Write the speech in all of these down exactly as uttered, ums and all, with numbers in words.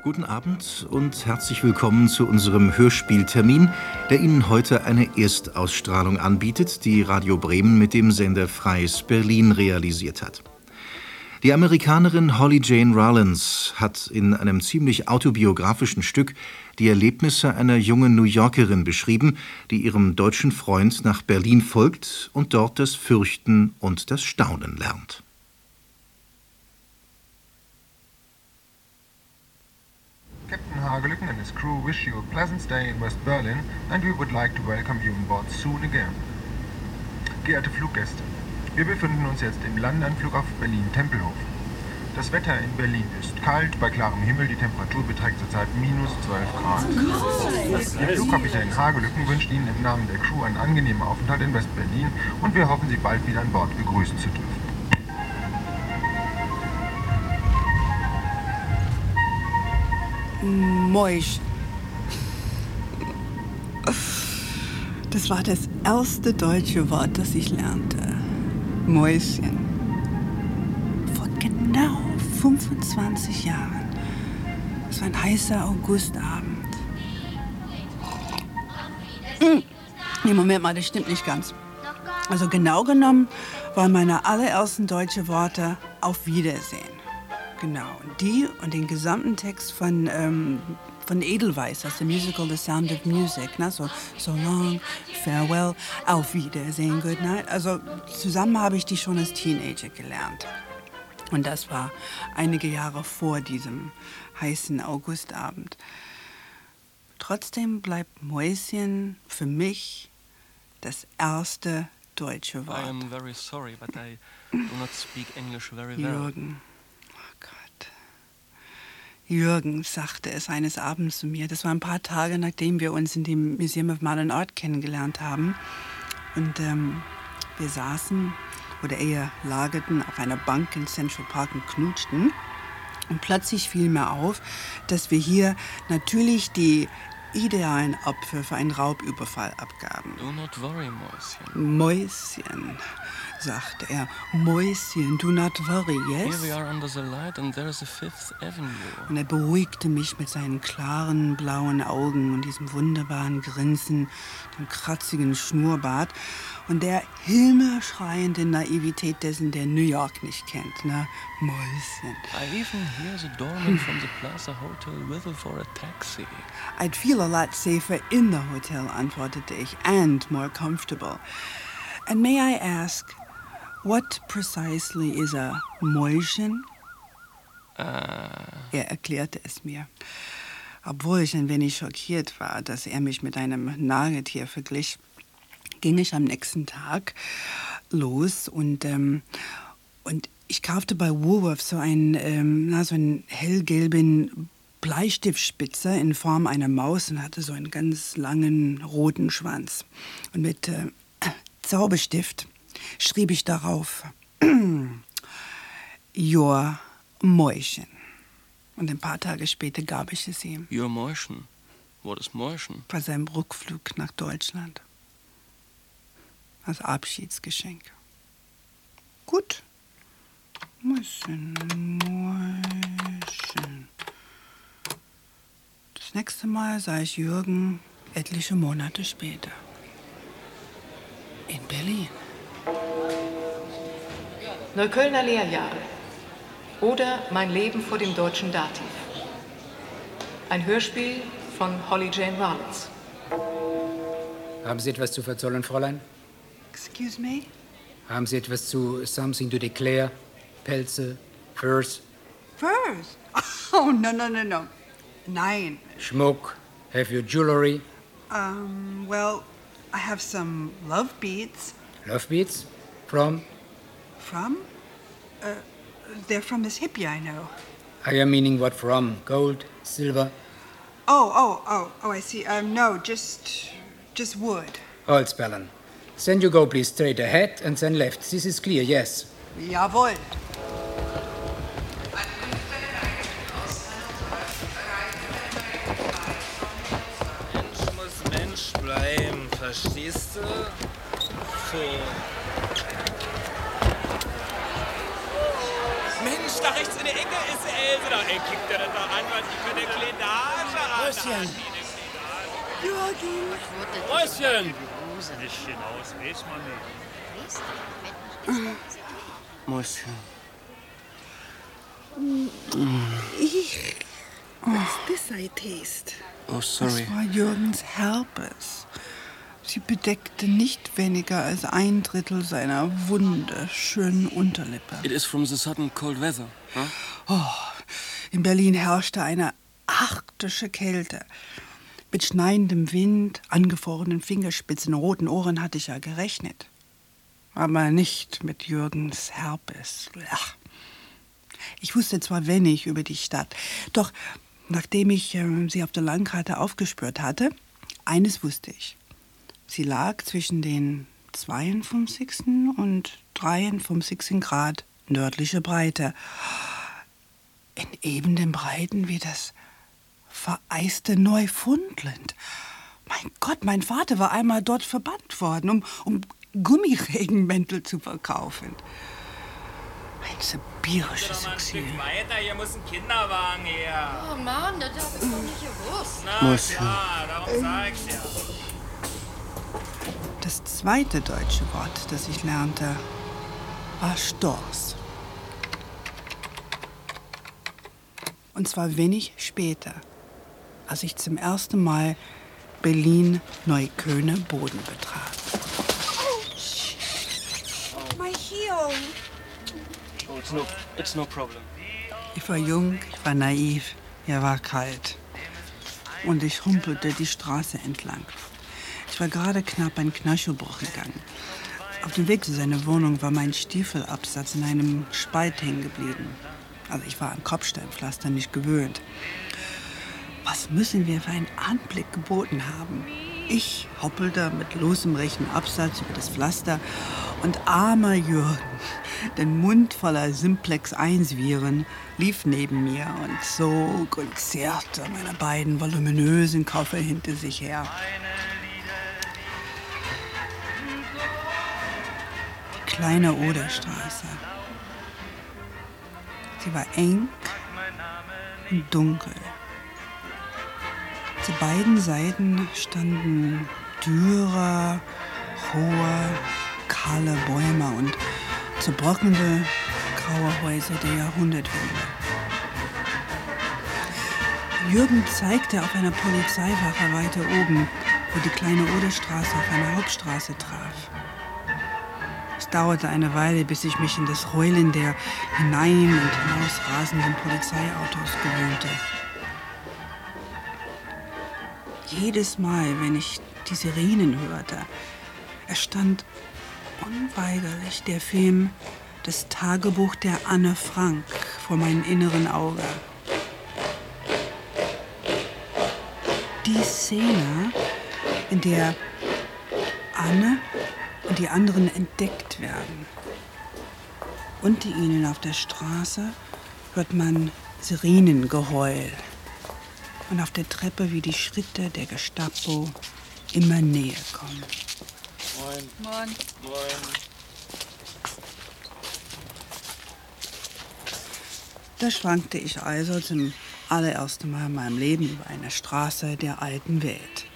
Guten Abend und herzlich willkommen zu unserem Hörspieltermin, der Ihnen heute eine Erstausstrahlung anbietet, die Radio Bremen mit dem Sender Freies Berlin realisiert hat. Die Amerikanerin Holly Jane Rollins hat in einem ziemlich autobiografischen Stück die Erlebnisse einer jungen New Yorkerin beschrieben, die ihrem deutschen Freund nach Berlin folgt und dort das Fürchten und das Staunen lernt. Captain Hagelücken and his crew wish you a pleasant stay in West Berlin and we would like to welcome you on board soon again. Geehrte Fluggäste, wir befinden uns jetzt im Landeanflug auf Berlin-Tempelhof. Das Wetter in Berlin ist kalt, bei klarem Himmel, die Temperatur beträgt zurzeit minus zwölf Grad. Der Flugkapitän Hagelücken wünscht Ihnen im Namen der Crew einen angenehmen Aufenthalt in West-Berlin und wir hoffen, Sie bald wieder an Bord begrüßen zu dürfen. Mäuschen. Das war das erste deutsche Wort, das ich lernte. Mäuschen. Vor genau fünfundzwanzig Jahren. Es war ein heißer Augustabend. Hm. Nee, Moment mal, das stimmt nicht ganz. Also genau genommen waren meine allerersten deutschen Worte auf Wiedersehen. Genau, und die und den gesamten Text von, ähm, von Edelweiss aus dem Musical The Sound of Music, ne? so, so long, farewell, auf Wiedersehen, good night. Also zusammen habe ich die schon als Teenager gelernt. Und das war einige Jahre vor diesem heißen Augustabend. Trotzdem bleibt Mäuschen für mich das erste deutsche Wort. I am very sorry, but I do not speak English very well. Jürgen. Jürgen sagte es eines Abends zu mir. Das war ein paar Tage, nachdem wir uns in dem Museum of Modern Art kennengelernt haben. Und ähm, wir saßen, oder eher lagerten, auf einer Bank in Central Park und knutschten. Und plötzlich fiel mir auf, dass wir hier natürlich die idealen Opfer für einen Raubüberfall abgaben. Do not worry, Mäuschen. Mäuschen, sagte er. Mäuschen, do not worry, yes? Here we are under the light and there is a Fifth Avenue. Und er beruhigte mich mit seinen klaren, blauen Augen und diesem wunderbaren Grinsen, dem kratzigen Schnurrbart und der himmelschreienden Naivität dessen, der New York nicht kennt, ne? Mäuschen. I even hear the doorman from the Plaza Hotel whistle for a taxi. I'd feel a lot safer in the hotel, antwortete ich, and more comfortable. And may I ask, what precisely is a Mäuschen? Uh. Er erklärte es mir. Obwohl ich ein wenig schockiert war, dass er mich mit einem Nagetier verglich, ging ich am nächsten Tag los und, ähm, und ich kaufte bei Woolworth so einen, ähm, na, so einen hellgelben Bleistiftspitzer in Form einer Maus und hatte so einen ganz langen roten Schwanz. Und mit äh, Zauberstift schrieb ich darauf Your Mäuschen. Und ein paar Tage später gab ich es ihm. Your Mäuschen? What is Mäuschen? Bei seinem Rückflug nach Deutschland. Als Abschiedsgeschenk. Gut. Mäuschen, Mäuschen. Das nächste Mal sah ich Jürgen etliche Monate später. In Berlin. Neuköllner Lehrjahre oder Mein Leben vor dem deutschen Dativ. Ein Hörspiel von Holly Jane Rollins. Haben Sie etwas zu verzollen, Fräulein? Excuse me? Haben Sie etwas zu Something to Declare? Pelze? Furs? Furs? Oh, no, no, no, no. Nein. Schmuck? Have you jewelry? Um, well, I have some love beads. Love beads? From? From? Uh, they're from this hippie I know. I am meaning what from? Gold? Silver? Oh, oh, oh, oh, I see. Um, no, just, just wood. Holzballen. Then you go please straight ahead and then left. This is clear, yes. Jawohl. Mensch muss Mensch bleiben, verstehst du? So. Mensch, da rechts in der Ecke ist Else. Da ey, kickt er das doch an, was ich kann erklären. Mäuschen! Jürgen! Mäuschen! Nicht hinaus, weiß man nicht. Mäuschen. Ich. What's this I taste? Oh, sorry. Das war Jürgens Herpes. Sie bedeckte nicht weniger als ein Drittel seiner wunderschönen Unterlippe. It is from the sudden cold weather, huh? Oh, in Berlin herrschte eine arktische Kälte. Mit schneidendem Wind, angefrorenen Fingerspitzen, roten Ohren hatte ich ja gerechnet. Aber nicht mit Jürgens Herpes. Ach. Ich wusste zwar wenig über die Stadt, doch nachdem ich äh, sie auf der Landkarte aufgespürt hatte, eines wusste ich. Sie lag zwischen den zweiundfünfzigsten und dreiundfünfzigsten Grad nördliche Breite. In eben den Breiten wie das vereiste Neufundland. Mein Gott, mein Vater war einmal dort verbannt worden, um, um Gummiregenmäntel zu verkaufen. Ein sibirisches Exil. Ein Stück weiter, hier muss ein Kinderwagen her. Oh Mann, das hab ich doch nicht gewusst. Na Muss klar, darum sag ich's ja. Das zweite deutsche Wort, das ich lernte, war Stors. Und zwar wenig später, als ich zum ersten Mal Berlin-Neukölln-Boden betrat. My heel. Oh, it's no, it's no problem. Ich war jung, ich war naiv, mir war kalt. Und ich humpelte die Straße entlang. Ich war gerade knapp einen Knöchelbruch gegangen. Auf dem Weg zu seiner Wohnung war mein Stiefelabsatz in einem Spalt hängen geblieben. Also ich war an Kopfsteinpflaster nicht gewöhnt. Was müssen wir für einen Anblick geboten haben? Ich hoppelte mit losem rechten Absatz über das Pflaster und armer Jürgen, den Mund voller Simplex eins Viren, lief neben mir und zog und zerrte meine beiden voluminösen Koffer hinter sich her. Die kleine Oderstraße. Sie war eng und dunkel. Zu beiden Seiten standen dürre, hohe, kahle Bäume und zerbröckelte graue Häuser der Jahrhundertwende. Jürgen zeigte auf einer Polizeiwache weiter oben, wo die kleine Oderstraße auf eine Hauptstraße traf. Es dauerte eine Weile, bis ich mich in das Heulen der hinein- und hinausrasenden Polizeiautos gewöhnte. Jedes Mal, wenn ich die Sirenen hörte, erstand unweigerlich der Film Das Tagebuch der Anne Frank vor meinem inneren Auge. Die Szene, in der Anne und die anderen entdeckt werden. Unter ihnen auf der Straße hört man Sirenengeheul. Und auf der Treppe, wie die Schritte der Gestapo immer näher kommen. Moin. Moin. Moin. Da schwankte ich also zum allerersten Mal in meinem Leben über eine Straße der alten Welt.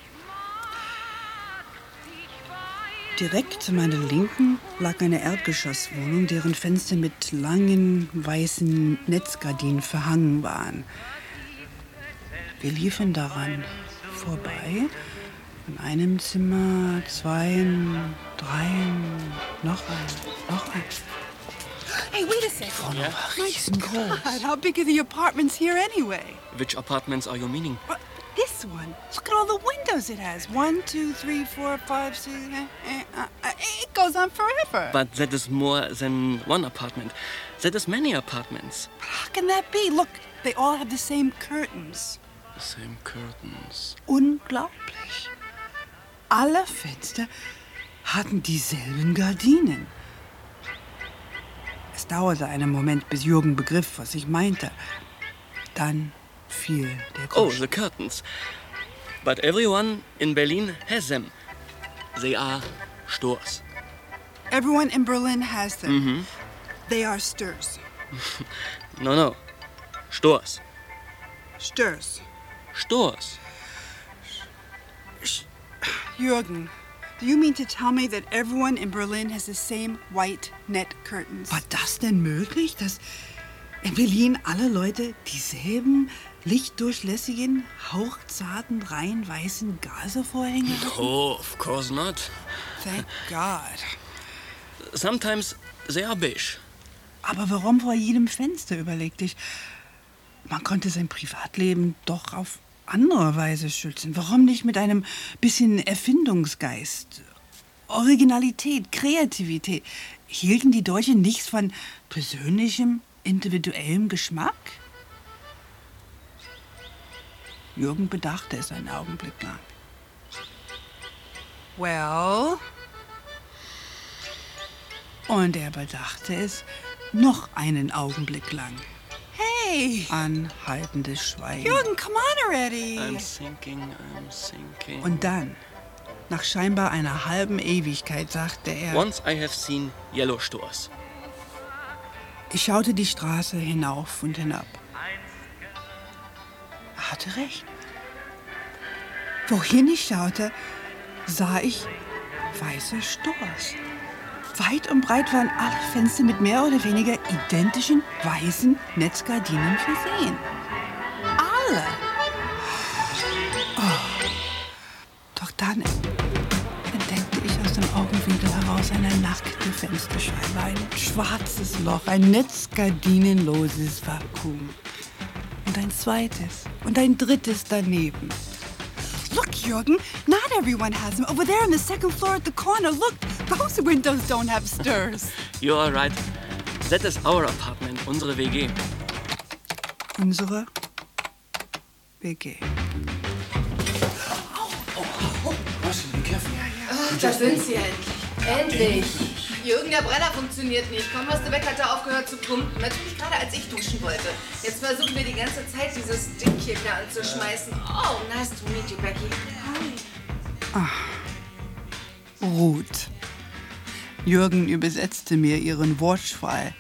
Direkt zu meiner Linken lag eine Erdgeschosswohnung, deren Fenster mit langen, weißen Netzgardinen verhangen waren. Wir liefen daran vorbei. In einem Zimmer, zwei, drei, noch ein, noch ein. Hey, wait a second. Oh, yeah? Riesengroß. God, how big are the apartments here anyway? Which apartments are you meaning? What? This one. Look at all the windows it has. One, two, three, four, five, six. Eh, eh, uh, uh, it goes on forever. But that is more than one apartment. That is many apartments. How can that be? Look, they all have the same curtains. The same curtains. Unglaublich. Alle Fenster hatten dieselben Gardinen. Es dauerte einen Moment, bis Jürgen begriff, was ich meinte. Dann fiel der Oh, Groschen. the curtains. But everyone in Berlin has them. They are Stores. Everyone in Berlin has them. Mhm. They are stirs. No, no. Stores. Stirs. Stores. Jürgen, do you mean to tell me that everyone in Berlin has the same white net curtains? War das denn möglich, dass in Berlin alle Leute dieselben lichtdurchlässigen, hauchzarten, rein weißen Gazevorhänge hatten? No, of course not. Thank God. Sometimes they are beige. Aber warum vor jedem Fenster, überlegte ich? Man konnte sein Privatleben doch auf andere Weise schützen. Warum nicht mit einem bisschen Erfindungsgeist? Originalität, Kreativität. Hielten die Deutschen nichts von persönlichem, individuellem Geschmack? Jürgen bedachte es einen Augenblick lang. Well? Und er bedachte es noch einen Augenblick lang. Hey! Anhaltendes Schweigen. Jürgen, come on already! I'm thinking, I'm thinking. Und dann, nach scheinbar einer halben Ewigkeit, sagte er... Once I have seen yellow stores. Ich schaute die Straße hinauf und hinab. Er hatte recht. Wohin ich schaute, sah ich weiße Stores. Weit und breit waren alle Fenster mit mehr oder weniger identischen weißen Netzgardinen versehen. Alle! Oh. Doch dann entdeckte ich aus dem Augenwinkel heraus eine nackte Fensterscheibe, ein schwarzes Loch, ein netzgardinenloses Vakuum. Und ein zweites und ein drittes daneben. Look, Jürgen, not everyone has them. Over there on the second floor at the corner, look, those windows don't have stairs. You are right. That is our apartment, unsere W G. Unsere W G. Oh, oh, oh. Be careful. Ach, da sind sie endlich. Endlich. Jürgen, der Brenner funktioniert nicht. Kaum hast du weg, hat er aufgehört zu pumpen. Natürlich gerade, als ich duschen wollte. Jetzt versuchen wir die ganze Zeit, dieses Ding hier wieder anzuschmeißen. Oh, nice to meet you, Becky. Hi. Ach, Ruth. Jürgen übersetzte mir ihren Wortschwall.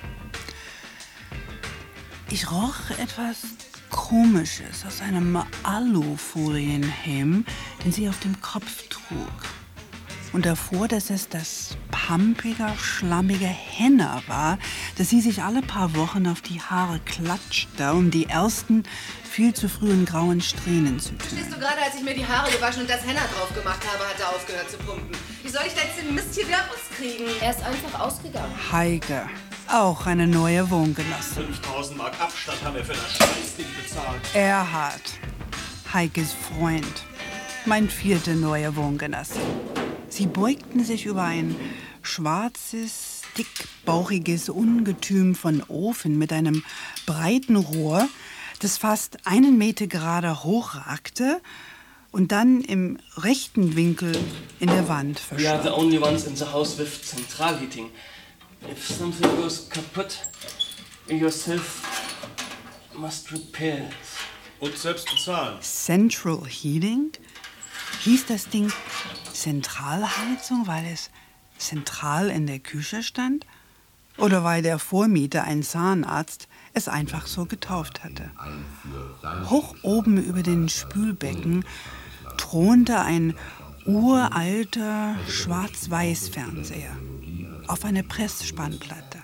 Ich roch etwas Komisches aus einem Alufolienhelm, den sie auf dem Kopf trug. Und erfuhr, dass es das pampige, schlammige Henna war, das sie sich alle paar Wochen auf die Haare klatschte, um die ersten, viel zu frühen grauen Strähnen zu tun. Stehst du gerade, als ich mir die Haare gewaschen und das Henna drauf gemacht habe, hat er aufgehört zu pumpen. Wie soll ich da jetzt den Mist hier wieder rauskriegen? Er ist einfach ausgegangen. Heike, auch eine neue Wohngenossin. fünftausend Mark Abstand haben wir für das Scheißding bezahlt. Erhard, Heikes Freund, mein vierter neuer Wohngenosse. Sie beugten sich über ein schwarzes, dickbauchiges Ungetüm von Ofen mit einem breiten Rohr, das fast einen Meter gerade hochragte und dann im rechten Winkel in der Wand verschwand. We are the only ones in the house with central heating. If something goes kaputt, you yourself must repair it. Und selbst bezahlen. Central Heating? Hieß das Ding Zentralheizung, weil es zentral in der Küche stand? Oder weil der Vormieter, ein Zahnarzt, es einfach so getauft hatte? Hoch oben über den Spülbecken thronte ein uralter Schwarz-Weiß-Fernseher auf einer Pressspannplatte.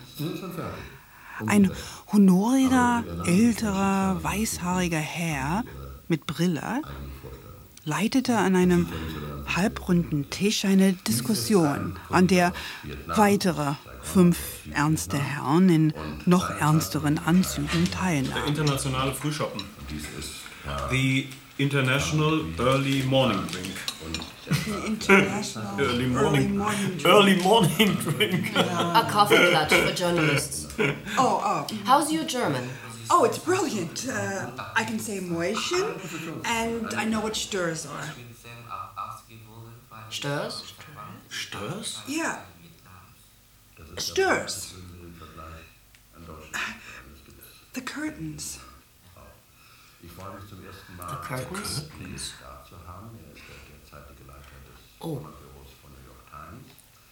Ein honoriger, älterer, weißhaariger Herr mit Brille leitete an einem halbrunden Tisch eine Diskussion, an der weitere fünf ernste Herren in noch ernsteren Anzügen teilnahmen. Der internationale Frühschoppen. The International Early Morning Drink. The International Early Morning, Early Morning Drink. Early Morning Drink. A coffee clutch for journalists. Oh, oh. How's your German? Oh, it's brilliant. Uh, I can say Mäuschen, and I know what Sturs are. Sturs? Sturs? Yeah. Sturs. The curtains. The curtains? Oh.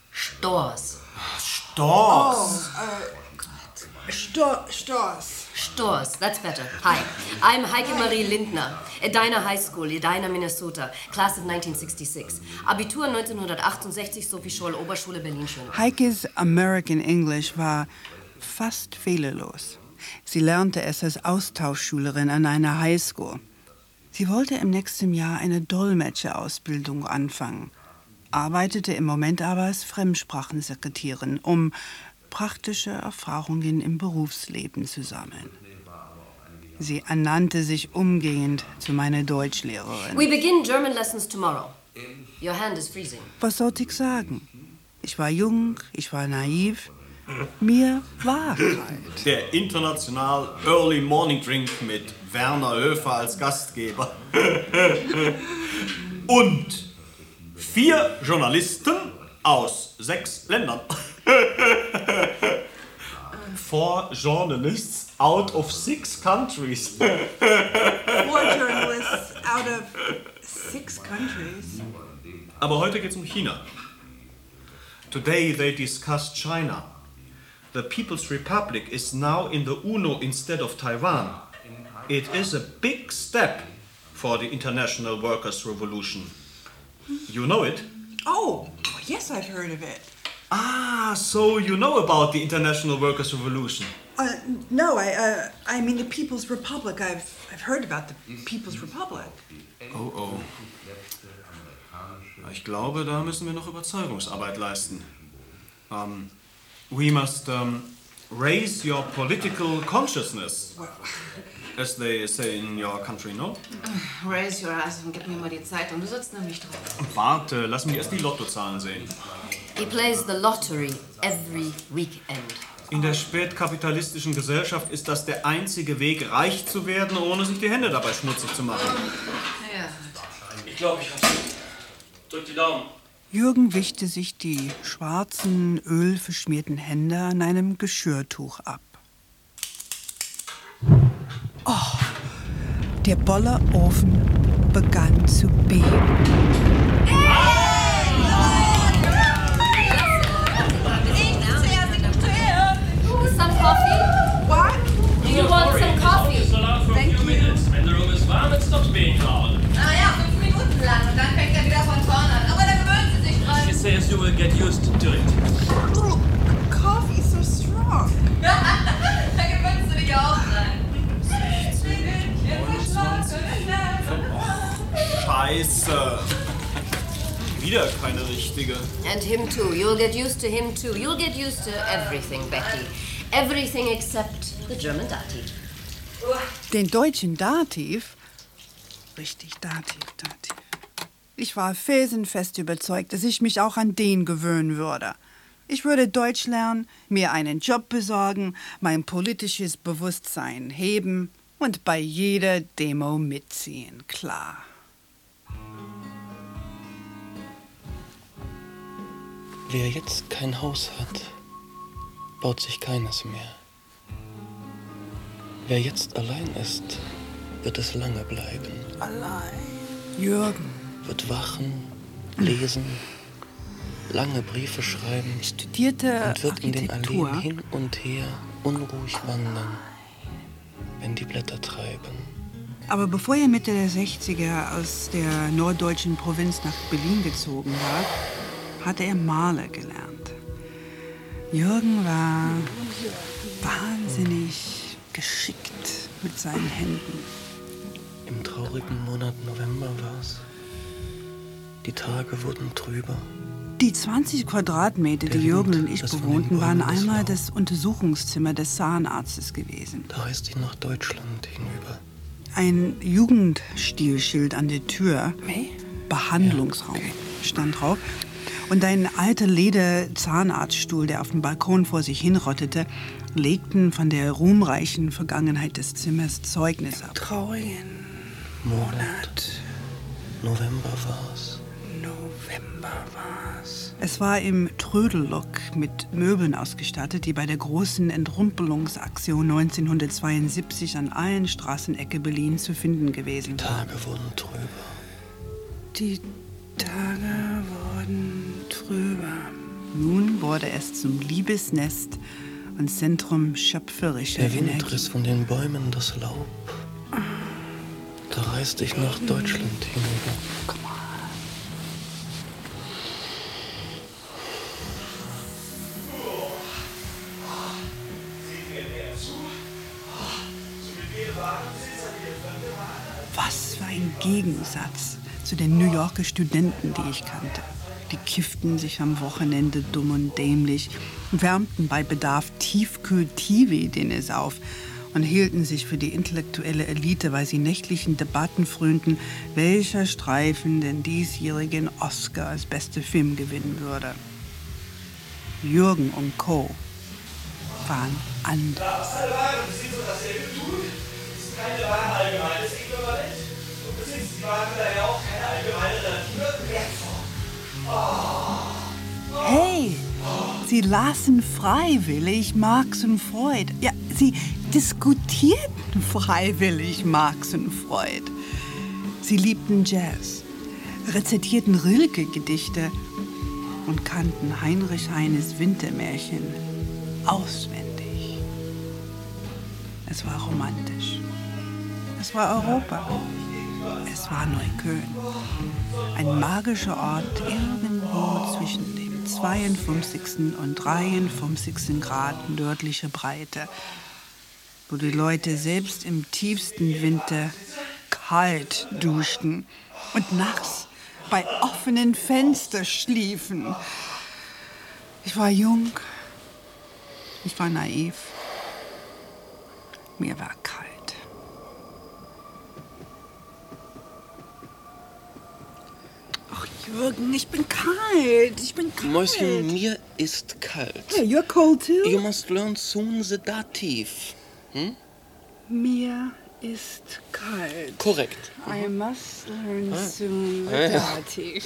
Stores. Stores. Oh, uh, Sto Stores. Stores, that's better. Hi, I'm Heike Marie Lindner, Edina High School, Edina, Minnesota, Class of nineteen sixty-six. Abitur neunzehnhundertachtundsechzig, Sophie Scholl, Oberschule Berlin-Schöneberg. Heikes American English war fast fehlerlos. Sie lernte es als Austauschschülerin an einer Highschool. Sie wollte im nächsten Jahr eine Dolmetscherausbildung anfangen, arbeitete im Moment aber als Fremdsprachensekretärin, um praktische Erfahrungen im Berufsleben zu sammeln. Sie ernannte sich umgehend zu meiner Deutschlehrerin. We begin German lessons tomorrow. Your hand is freezing. Was sollte ich sagen? Ich war jung, ich war naiv. Mir war kalt. Der International Early Morning Drink mit Werner Höfer als Gastgeber. Und vier Journalisten aus sechs Ländern. Four journalists out of six countries. Four journalists out of six countries. Aber heute geht's um China. Today they discussed China. The People's Republic is now in the UNO instead of Taiwan. It is a big step for the International Workers' Revolution. You know it? Oh, yes, I've heard of it. Ah, so you know about the International Workers' Revolution? Uh, no, I, uh, I mean the People's Republic. I've, I've heard about the People's Republic. Oh, oh. Ich glaube, da müssen wir noch Überzeugungsarbeit leisten. Um, we must um, raise your political consciousness, as they say in your country, no? Raise your eyes und gib mir mal die Zeitung. Du sitzt nämlich drauf. Warte, lass mich erst die Lottozahlen sehen. He plays the lottery every weekend. In der spätkapitalistischen Gesellschaft ist das der einzige Weg, reich zu werden, ohne sich die Hände dabei schmutzig zu machen. Ja. Ich glaube, ich hab's. Drück die Daumen. Jürgen wischte sich die schwarzen, ölverschmierten Hände an einem Geschirrtuch ab. Oh, der Bollerofen begann zu beben. Some coffee? What? Do you want some coffee? Thank you. Wenn der Raum ist warm, it stops being hot. Ah ja, fünf Minuten lang und dann fängt er wieder von vorne an. Aber da gewöhnen Sie sich dran. She says you will get used to it. Oh, coffee's so strong. Da gewöhnst du dich auch dran. Scheiße. Wieder keine richtige. And him too. You'll get used to him too. You'll get used to everything, Becky. Everything except the German Dativ. Den deutschen Dativ? Richtig, Dativ, Dativ. Ich war felsenfest überzeugt, dass ich mich auch an den gewöhnen würde. Ich würde Deutsch lernen, mir einen Job besorgen, mein politisches Bewusstsein heben und bei jeder Demo mitziehen, klar. Wer jetzt kein Haus hat, baut sich keines mehr. Wer jetzt allein ist, wird es lange bleiben. Allein. Jürgen. Wird wachen, lesen, lange Briefe schreiben. Studierte und wird in den Architektur. Alleen hin und her unruhig wandern, wenn die Blätter treiben. Aber bevor er Mitte der sechziger aus der norddeutschen Provinz nach Berlin gezogen war, hatte er Maler gelernt. Jürgen war wahnsinnig geschickt mit seinen Händen. Im traurigen Monat November war's. Die Tage wurden trüber. Die zwanzig Quadratmeter, die Jürgen und ich bewohnten, waren einmal das Untersuchungszimmer des Zahnarztes gewesen. Da reiste ich nach Deutschland hinüber. Ein Jugendstilschild an der Tür, Behandlungsraum, stand drauf. Und ein alter Leder-Zahnarztstuhl, der auf dem Balkon vor sich hinrottete, legten von der ruhmreichen Vergangenheit des Zimmers Zeugnis ab. Traurigen Monat. November war's. November war's. Es war im Trödellook mit Möbeln ausgestattet, die bei der großen Entrumpelungsaktion neunzehnhundertzweiundsiebzig an allen Straßenecken Berlins zu finden gewesen waren. Die Tage wurden trüber. Die Tage wurden trüber. Nun wurde es zum Liebesnest und Zentrum schöpferischer Der Wind Energie. riss von den Bäumen das Laub. Da reiste ich nach Deutschland hinüber. Komm mal. Was für ein Gegensatz zu den New Yorker Studenten, die ich kannte. Die kifften sich am Wochenende dumm und dämlich, wärmten bei Bedarf Tiefkühl-Tiwi-Diners auf und hielten sich für die intellektuelle Elite, weil sie nächtlichen Debatten frönten, welcher Streifen den diesjährigen Oscar als beste Film gewinnen würde. Jürgen und Co. waren anders. Keine Ware allgemeines Äquivalent und besitzt die Ware daher auch keine allgemeine Natur wertvoll. Oh. Hey, sie lasen freiwillig Marx und Freud. Ja, sie diskutierten freiwillig Marx und Freud. Sie liebten Jazz, rezitierten Rilke-Gedichte und kannten Heinrich Heines Wintermärchen auswendig. Es war romantisch. Es war Europa. Es war Neukölln. Ein magischer Ort irgendwo zwischen dem zweiundfünfzigsten und dreiundfünfzigsten Grad nördliche Breite, wo die Leute selbst im tiefsten Winter kalt duschten und nachts bei offenen Fenstern schliefen. Ich war jung. Ich war naiv. Mir war kalt. Ach, Jürgen, ich bin kalt. Ich bin kalt. Mäuschen, mir ist kalt. Yeah, you're cold too? You must learn soon the dative. Hm? Mir ist kalt. Korrekt. I must learn Ah. soon the Ah, ja. dative.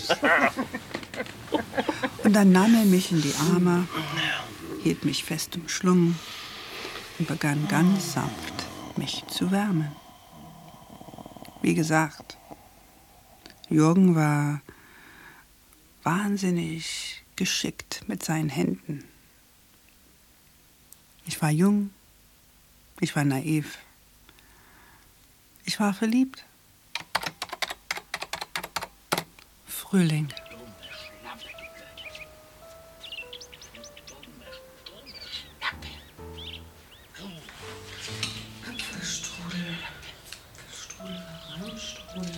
Und dann nahm er mich in die Arme, hielt mich fest umschlungen und begann ganz sanft, mich zu wärmen. Wie gesagt, Jürgen war wahnsinnig geschickt mit seinen Händen. Ich war jung, ich war naiv, ich war verliebt. Frühling. Apfelstrudel. Strudel, Strudel.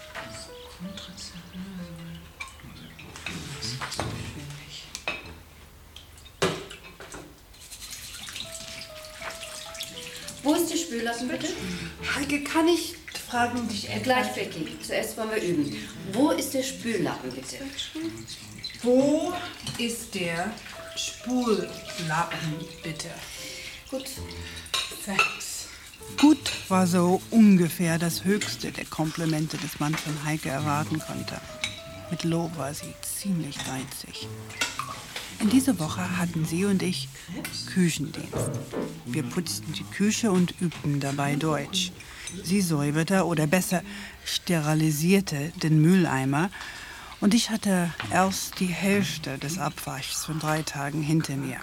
Wo ist der Spüllappen, bitte? Heike, kann ich fragen dich etwas? Gleich, Becky. Zuerst wollen wir üben. Wo ist der Spüllappen, bitte? Wo ist der Spullappen, bitte? Gut. Thanks. Gut war so ungefähr das Höchste der Komplimente, das man von Heike erwarten konnte. Mit Lob war sie ziemlich geizig. In dieser Woche hatten sie und ich Küchendienst. Wir putzten die Küche und übten dabei Deutsch. Sie säuberte oder besser sterilisierte den Mülleimer und ich hatte erst die Hälfte des Abwaschs von drei Tagen hinter mir.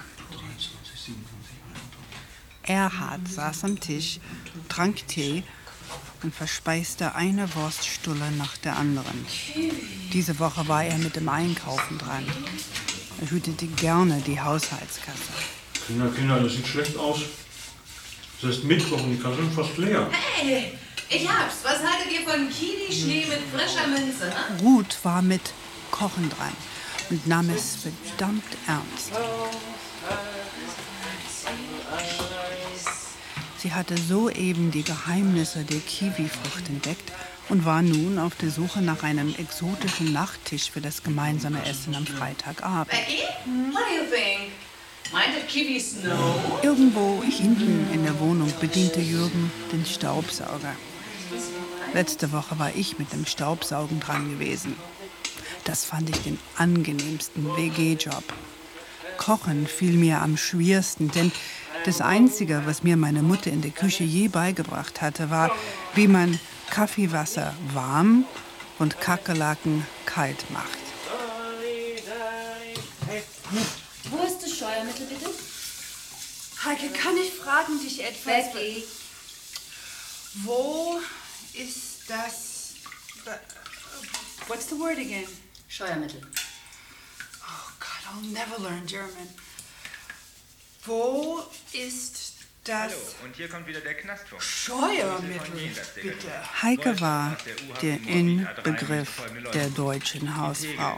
Erhard saß am Tisch, trank Tee und verspeiste eine Wurststulle nach der anderen. Diese Woche war er mit dem Einkaufen dran. Er hütete gerne die Haushaltskasse. Kinder, Kinder, das sieht schlecht aus. Es ist Mittwoch und die Kasse ist fast leer. Hey, ich hab's. Was haltet ihr von Kili-Schnee mit frischer Minze? Ne? Ruth war mit Kochen dran und nahm es verdammt ernst. Sie hatte soeben die Geheimnisse der Kiwifrucht entdeckt und war nun auf der Suche nach einem exotischen Nachttisch für das gemeinsame Essen am Freitagabend. Becky, what do you think? Mind if Kiwi snow? Irgendwo hinten in der Wohnung bediente Jürgen den Staubsauger. Letzte Woche war ich mit dem Staubsaugen dran gewesen. Das fand ich den angenehmsten W G-Job. Kochen fiel mir am schwersten, denn das Einzige, was mir meine Mutter in der Küche je beigebracht hatte, war, wie man Kaffeewasser warm und Kakerlaken kalt macht. Wo ist das Scheuermittel, bitte? Heike, kann ich fragen dich etwas? Becky. Wo ist das... What's the word again? Scheuermittel. Oh God, I'll never learn German. Wo ist das... Hallo, und hier kommt wieder der Knastfunk. Scheuermittel, bitte. Heike war der Inbegriff der deutschen Hausfrau.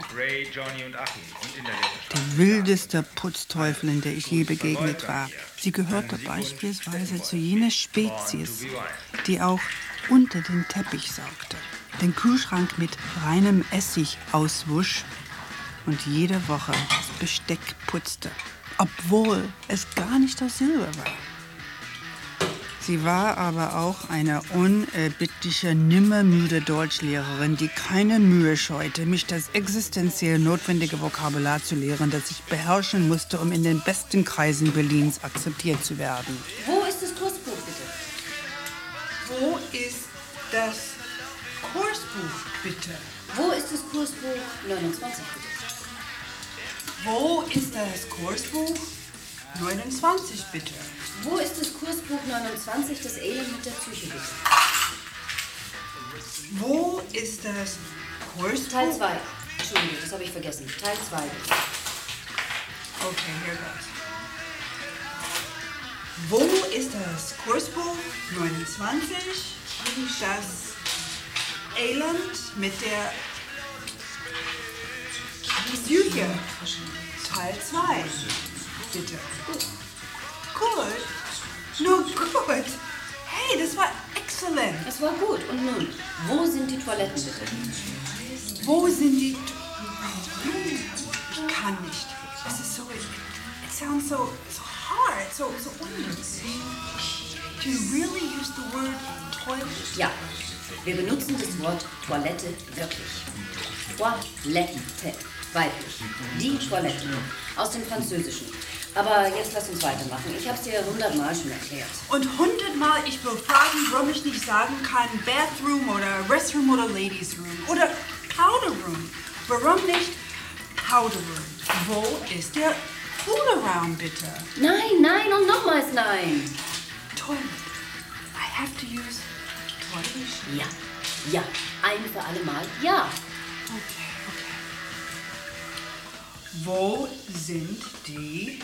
Die wildeste Putzteufelin, der ich je begegnet war. Sie gehörte beispielsweise zu jener Spezies, die auch unter den Teppich saugte, den Kühlschrank mit reinem Essig auswusch und jede Woche das Besteck putzte, obwohl es gar nicht aus Silber war. Sie war aber auch eine unerbittliche, nimmermüde Deutschlehrerin, die keine Mühe scheute, mich das existenziell notwendige Vokabular zu lehren, das ich beherrschen musste, um in den besten Kreisen Berlins akzeptiert zu werden. Wo ist das Kursbuch, bitte? Wo ist das Kursbuch, bitte? Wo ist das Kursbuch neunundzwanzig, bitte? Wo ist das Kursbuch neunundzwanzig, bitte? Wo ist das Kursbuch neunundzwanzig, das Elend mit der Psyche, bitte? Wo ist das Kursbuch? Teil zwei. Entschuldigung, das habe ich vergessen. Teil zwei, bitte. Okay, here goes. Wo ist das Kursbuch neunundzwanzig, das Elend mit der Psyche? Teil zwei, bitte. Gut. Nur gut. Hey, das war exzellent. Es war gut. Und nun, wo sind die Toiletten, bitte? Wo sind die... Ich kann nicht. Es ist so... It sounds so, so hard, so, so unnützig. Do you really use the word toilet? Ja, wir benutzen das Wort Toilette wirklich. Toilette, weiblich. Die Toilette. Aus dem Französischen. Aber jetzt lass uns weitermachen. Ich habe es dir hundertmal schon erklärt. Und hundertmal, ich will fragen, warum ich nicht sagen kann Bathroom oder Restroom oder Ladies Room oder Powder Room. Warum nicht Powder Room? Wo ist der Pool-Around, bitte? Nein, nein und nochmals nein. Toilet. I have to use toilet. Ja, ja. Ein für alle Mal ja. Okay, okay. Wo sind die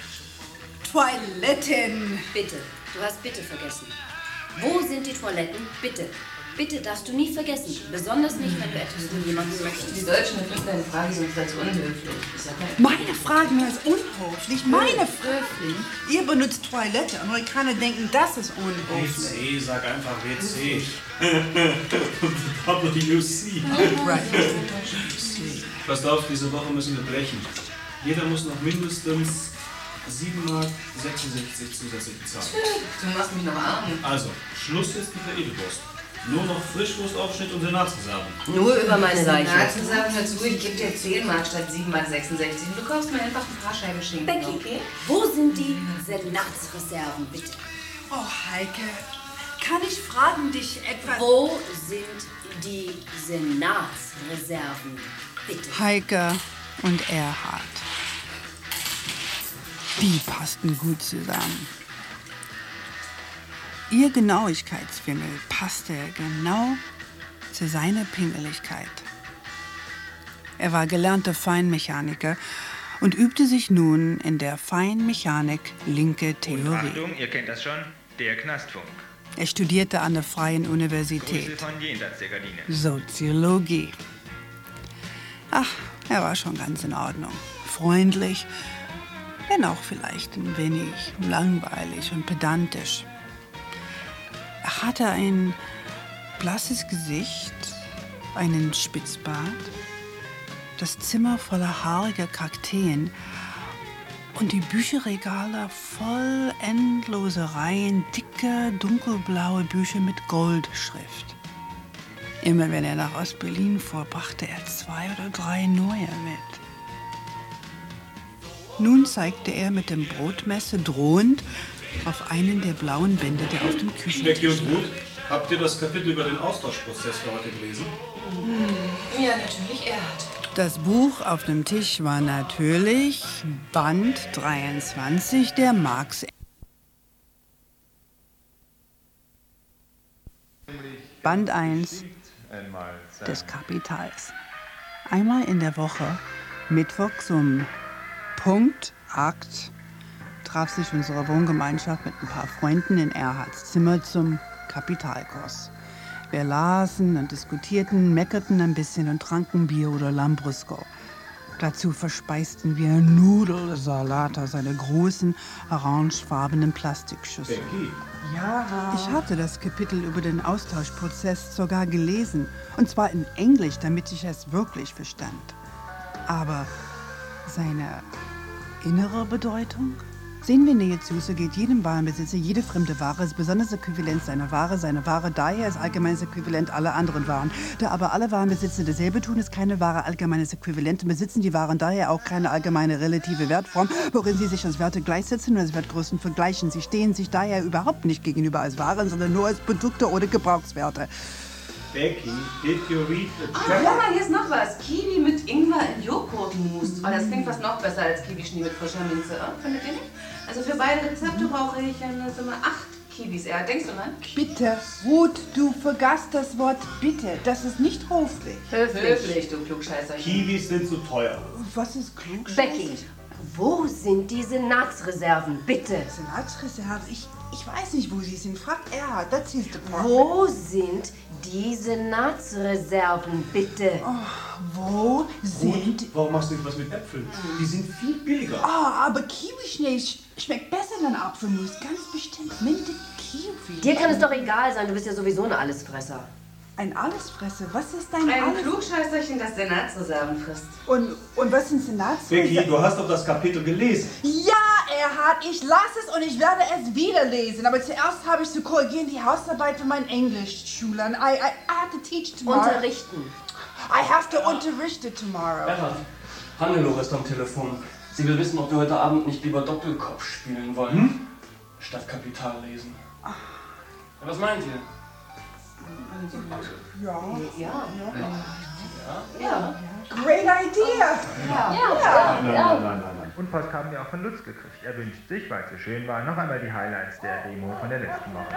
Toiletten? Bitte, du hast bitte vergessen. Wo sind die Toiletten? Bitte. Bitte darfst du nie vergessen. Besonders nicht, wenn du etwas von jemandem möchtest. Die Deutschen finden deine Frage sonst als unhöflich. Meine Fragen als unhöflich. Meine Frage. Ihr benutzt Toilette. Amerikaner denken, das ist unhöflich. W C, sag einfach W C. W C. Right. Passt auf, diese Woche müssen wir brechen. Jeder muss noch mindestens sieben Mark sechsundsechzig zusätzlich bezahlen. Du machst mich noch arm. Also, Schluss ist mit der Edelwurst. Nur noch Frischwurstaufschnitt und Senatsreserven. Nur über meine Leiche. Senatsreserven, hör zu, ich gebe dir zehn Mark statt sieben Mark sechsundsechzig. Du kaufst mir einfach ein paar Scheiben Schinken. Becky, okay? Wo sind die Senatsreserven, bitte? Oh, Heike, kann ich fragen dich etwas... Wo sind die Senatsreserven, bitte? Heike und Erhard. Die passten gut zusammen. Ihr Genauigkeitsfimmel passte genau zu seiner Pingeligkeit. Er war gelernter Feinmechaniker und übte sich nun in der Feinmechanik linke Theorie. Achtung, ihr kennt das schon, der Knastfunk. Er studierte an der Freien Universität Grüße von jenseits der Gardine. Soziologie. Ach, er war schon ganz in Ordnung. Freundlich, wenn auch vielleicht ein wenig langweilig und pedantisch. Er hatte ein blasses Gesicht, einen Spitzbart, das Zimmer voller haariger Kakteen und die Bücherregale voll endlose Reihen dicker, dunkelblaue Bücher mit Goldschrift. Immer wenn er nach Ostberlin fuhr, brachte er zwei oder drei neue mit. Nun zeigte er mit dem Brotmesser drohend auf einen der blauen Bände, der auf dem Küchentisch Becky und lag. Ruth, habt ihr das Kapitel über den Austauschprozess für heute gelesen? Ja, natürlich, er hat. Das Buch auf dem Tisch war natürlich Band dreiundzwanzig der Marx Band eins des Kapitals. Einmal in der Woche, mittwochs um Punkt acht, traf sich unsere Wohngemeinschaft mit ein paar Freunden in Erhards Zimmer zum Kapitalkurs. Wir lasen und diskutierten, meckerten ein bisschen und tranken Bier oder Lambrusco. Dazu verspeisten wir Nudelsalat aus einer großen, orangefarbenen Plastikschüssel. Becky. Ja. Ich hatte das Kapitel über den Austauschprozess sogar gelesen. Und zwar in Englisch, damit ich es wirklich verstand. Aber seine innere Bedeutung? Sehen wir näher zu, so geht jedem Warenbesitzer jede fremde Ware als besonderes Äquivalent seiner Ware, seine Ware daher als allgemeines Äquivalent aller anderen Waren. Da aber alle Warenbesitzer dasselbe tun, ist keine Ware allgemeines Äquivalent und besitzen die Waren daher auch keine allgemeine relative Wertform, worin sie sich als Werte gleichsetzen und als Wertgrößen vergleichen. Sie stehen sich daher überhaupt nicht gegenüber als Waren, sondern nur als Produkte oder Gebrauchswerte. Becky, did you read the Ah, hör mal, hier ist noch was. Kiwi mit Ingwer in Joghurtmus. Oh, das klingt fast noch besser als Kiwischnee mit frischer Minze. Oh, findet ihr nicht? Also für beide Rezepte brauche ich eine, sag mal, acht Kiwis. Ja, denkst du mal? Bitte, Ruth, du vergaßt das Wort bitte. Das ist nicht höflich. Höflich, Höflich du Klugscheißer. Kiwis sind zu teuer. Was ist Klugscheißer? Becky, wo sind die Senatsreserven, bitte? Senatsreserven? Ich, ich weiß nicht, wo sie sind. Fragt Erhard, that's his department. Wo sind die Senatsreserven, bitte? Oh, wo sind... Und warum machst du nicht was mit Äpfeln? Die sind viel billiger. Ah, aber Kiwischnee sch schmeckt besser than Apfelmus. Ganz bestimmt Minte Kiwi. Dir kann es doch egal sein, du bist ja sowieso ein Allesfresser. Ein Allesfresser? Was ist dein Ein Alles... Klugscheißerchen, das Senatsreserven frisst. Und, und was sind Senatsreserven? Becky, du hast doch das Kapitel gelesen. Ja, Erhard, ich lasse es und ich werde es wieder lesen. Aber zuerst habe ich zu korrigieren die Hausarbeit für meinen Englischschülern. I, I, I have to teach tomorrow. Unterrichten. I have to unterrichten tomorrow. Erhard, Hannelore ist am Telefon. Sie will wissen, ob wir heute Abend nicht lieber Doppelkopf spielen wollen. Hm? Statt Kapital lesen. Ja, was meint ihr? Ja. Ja. Ja. Ja. Great idea. Ja. Ja. Nein, nein, nein, nein. Und Post haben wir auch von Lutz gekriegt. Er wünscht sich, weil es so schön war, noch einmal die Highlights der Demo von der letzten Woche.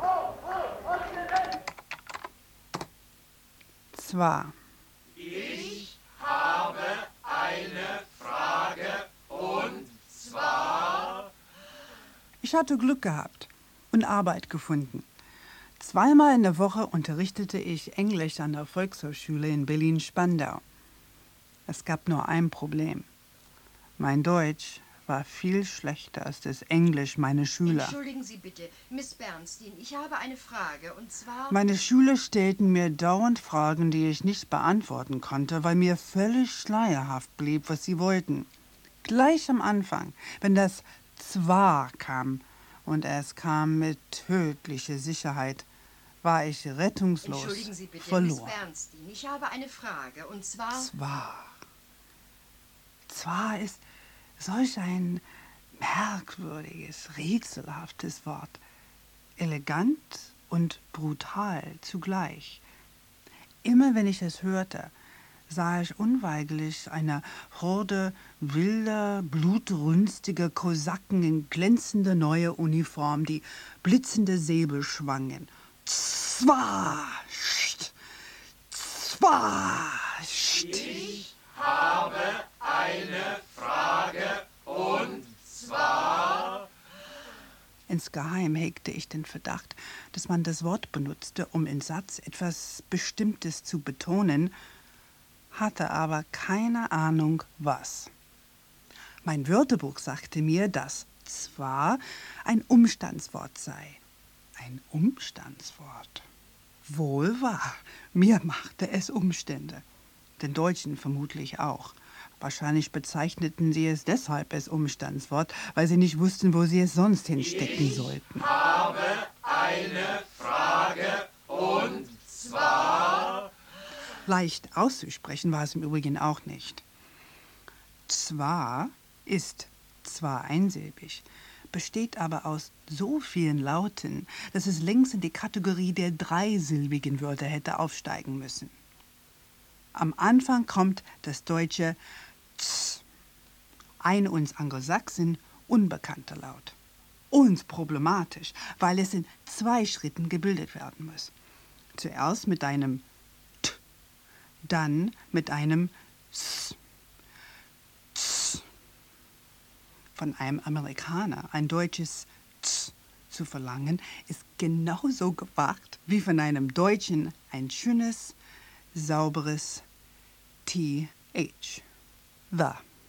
Zwar. Ich habe eine Frage und zwar... Ich hatte Glück gehabt und Arbeit gefunden. Zweimal in der Woche unterrichtete ich Englisch an der Volkshochschule in Berlin-Spandau. Es gab nur ein Problem. Mein Deutsch war viel schlechter als das Englisch meiner Schüler. Entschuldigen Sie bitte, Miss Bernstein, ich habe eine Frage und zwar... Meine Schüler stellten mir dauernd Fragen, die ich nicht beantworten konnte, weil mir völlig schleierhaft blieb, was sie wollten. Gleich am Anfang, wenn das Zwar kam, und es kam mit tödlicher Sicherheit, war ich rettungslos Entschuldigen Sie bitte, verloren. Miss Bernstein, ich habe eine Frage und zwar... Zwar. Zwar ist solch ein merkwürdiges, rätselhaftes Wort. Elegant und brutal zugleich. Immer wenn ich es hörte, sah ich unweigerlich eine Horde wilder, blutrünstiger Kosaken in glänzender neuer Uniform, die blitzende Säbel schwangen. Zwar, zwar, Ich habe eine Frage und zwar... Insgeheim hegte ich den Verdacht, dass man das Wort benutzte, um im Satz etwas Bestimmtes zu betonen, hatte aber keine Ahnung, was. Mein Wörterbuch sagte mir, dass zwar ein Umstandswort sei. Ein Umstandswort? Wohl wahr, mir machte es Umstände. Den Deutschen vermutlich auch. Wahrscheinlich bezeichneten sie es deshalb als Umstandswort, weil sie nicht wussten, wo sie es sonst hinstecken sollten. Ich habe eine Frage und zwar... Leicht auszusprechen war es im Übrigen auch nicht. Zwar ist zwar einsilbig, besteht aber aus so vielen Lauten, dass es längst in die Kategorie der dreisilbigen Wörter hätte aufsteigen müssen. Am Anfang kommt das deutsche Z, ein uns Angelsachsen unbekannter Laut. Uns problematisch, weil es in zwei Schritten gebildet werden muss. Zuerst mit einem T, dann mit einem S. S. Von einem Amerikaner ein deutsches S zu verlangen, ist genauso gewagt wie von einem Deutschen ein schönes, sauberes T H. The.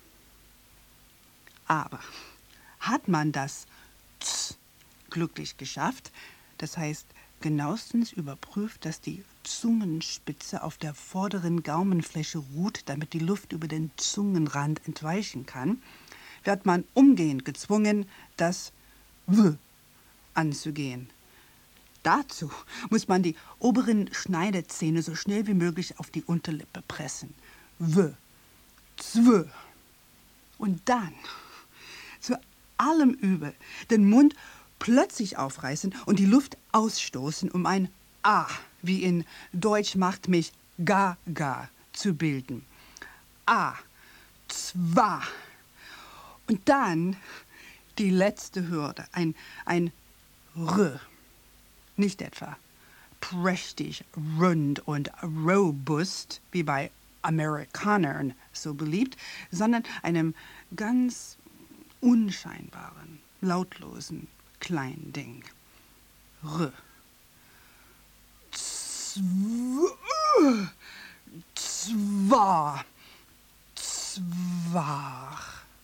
Aber hat man das Z glücklich geschafft, das heißt genauestens überprüft, dass die Zungenspitze auf der vorderen Gaumenfläche ruht, damit die Luft über den Zungenrand entweichen kann, wird man umgehend gezwungen, das W anzugehen. Dazu muss man die oberen Schneidezähne so schnell wie möglich auf die Unterlippe pressen. W. Zw. Und dann, zu allem Übel, den Mund plötzlich aufreißen und die Luft ausstoßen, um ein A, wie in Deutsch macht mich gaga, zu bilden. A. Zwa. Und dann die letzte Hürde, ein, ein R. Nicht etwa prächtig, rund und robust, wie bei Amerikanern so beliebt, sondern einem ganz unscheinbaren, lautlosen kleinen Ding. R. Zw. Zwar. Zwar.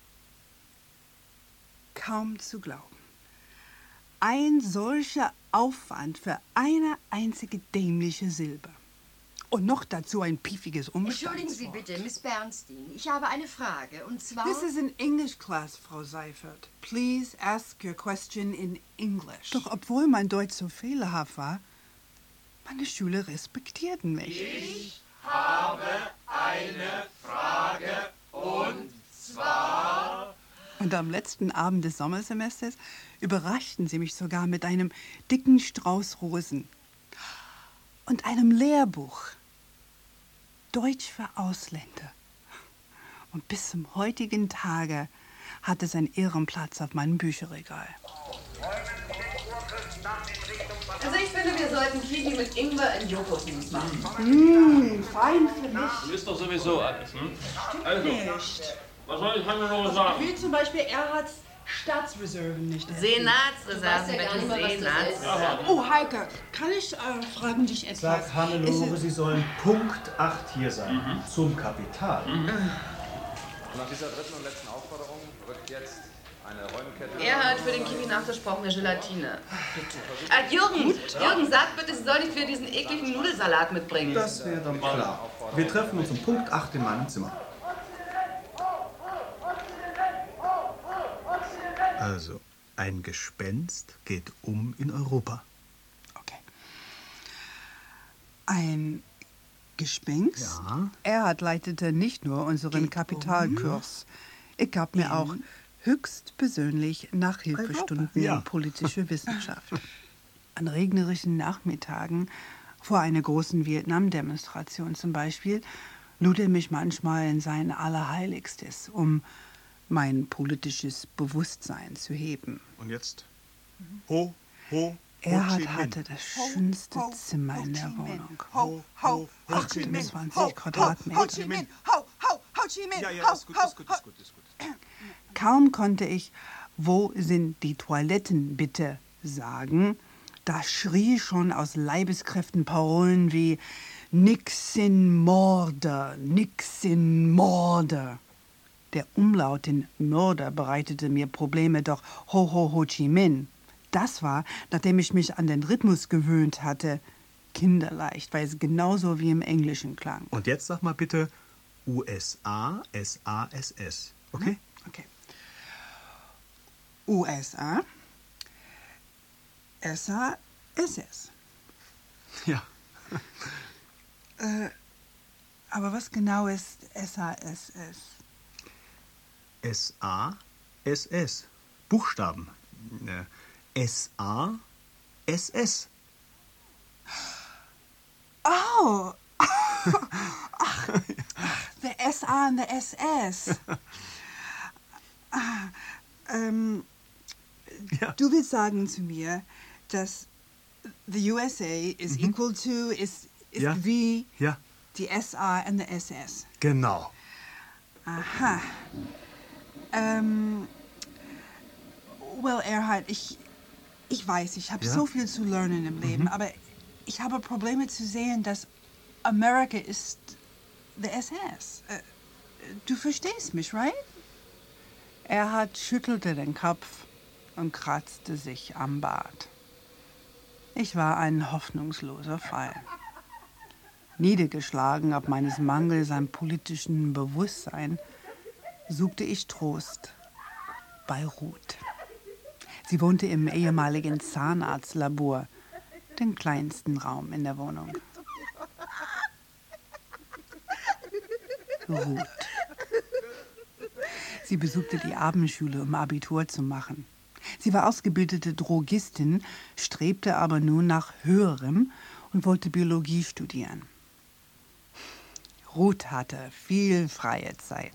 Kaum zu glauben. Ein solcher Aufwand für eine einzige dämliche Silbe. Und noch dazu ein piefiges Umstandswort. Entschuldigen Sie bitte, Miss Bernstein. Ich habe eine Frage, und zwar... This is an English class, Frau Seifert. Please ask your question in English. Doch obwohl mein Deutsch so fehlerhaft war, meine Schüler respektierten mich. Ich habe eine Frage, und zwar... Und am letzten Abend des Sommersemesters überraschten sie mich sogar mit einem dicken Strauß Rosen und einem Lehrbuch. Deutsch für Ausländer. Und bis zum heutigen Tage hat es einen Ehrenplatz auf meinem Bücherregal. Also ich finde, wir sollten Kiwi mit Ingwer in Joghurtmus machen. Mmh, fein für mich. Du isst doch sowieso alles, hm? Also, Nicht. was soll ich Hannelore sagen? Wie zum Beispiel Erhards Staatsreserven nicht. Senatsreserven, bitte, Senats. Oh, Heike, kann ich äh, fragen dich etwas? Sagt Hannelore, Sie sollen Punkt acht hier sein, mhm. zum Kapital. Mhm. Nach dieser dritten und letzten Aufforderung rückt jetzt eine Räumkette... Erhard, für den Kiwi nachgesprochene Gelatine. Bitte. Ah, Jürgen, Jürgen, sag bitte, Sie sollen nicht wieder diesen ekligen Nudelsalat mitbringen. Das wäre dann klar. Wir treffen uns um Punkt acht in meinem Zimmer. Also, ein Gespenst geht um in Europa. Okay. Ein Gespenst? Ja. Erhard leitete nicht nur unseren Kapitalkurs. Ich gab mir auch höchstpersönlich Nachhilfestunden Ja. in politische Wissenschaft. An regnerischen Nachmittagen vor einer großen Vietnam-Demonstration zum Beispiel lud er mich manchmal in sein Allerheiligstes, um mein politisches Bewusstsein zu heben. Und jetzt? Ho, ho, Erhard hatte das schönste Zimmer in der Wohnung. achtundzwanzig Quadratmeter. Ho Chi Minh, ho, ho, Ho Chi Minh, Ja, ja, ist gut, ist gut, ist gut, ist gut. Kaum konnte ich "Wo sind die Toiletten, bitte?" sagen, da schrie schon aus Leibeskräften Parolen wie "Nix in Morde, nix in Morde." Der Umlaut in Mörder bereitete mir Probleme, doch Ho Ho Ho Chi Minh, das war, nachdem ich mich an den Rhythmus gewöhnt hatte, kinderleicht, weil es genauso wie im Englischen klang. Und jetzt sag mal bitte U S A S A S S, okay? Okay. U S A, S A S S. Ja. Äh, aber was genau ist S A S S? S A S S. Buchstaben. Äh, S A S S. Oh! Ach, the S A and the S S. Ah, ähm, Ja. Du willst sagen zu mir, dass the U S A is Mhm. equal to, is, is Ja. the, Ja, the S R and the S S. genau. Aha. Ähm, well, Erhard, ich, ich weiß, ich habe Ja? so viel zu lernen im Leben, Mhm. aber ich habe Probleme zu sehen, dass Amerika ist the S S. Äh, du verstehst mich, right? Erhard schüttelte den Kopf und kratzte sich am Bart. Ich war ein hoffnungsloser Fall. Niedergeschlagen ob meines Mangels an politischem Bewusstsein, suchte ich Trost bei Ruth. Sie wohnte im ehemaligen Zahnarztlabor, den kleinsten Raum in der Wohnung. Ruth. Sie besuchte die Abendschule, um Abitur zu machen. Sie war ausgebildete Drogistin, strebte aber nun nach Höherem und wollte Biologie studieren. Ruth hatte viel freie Zeit.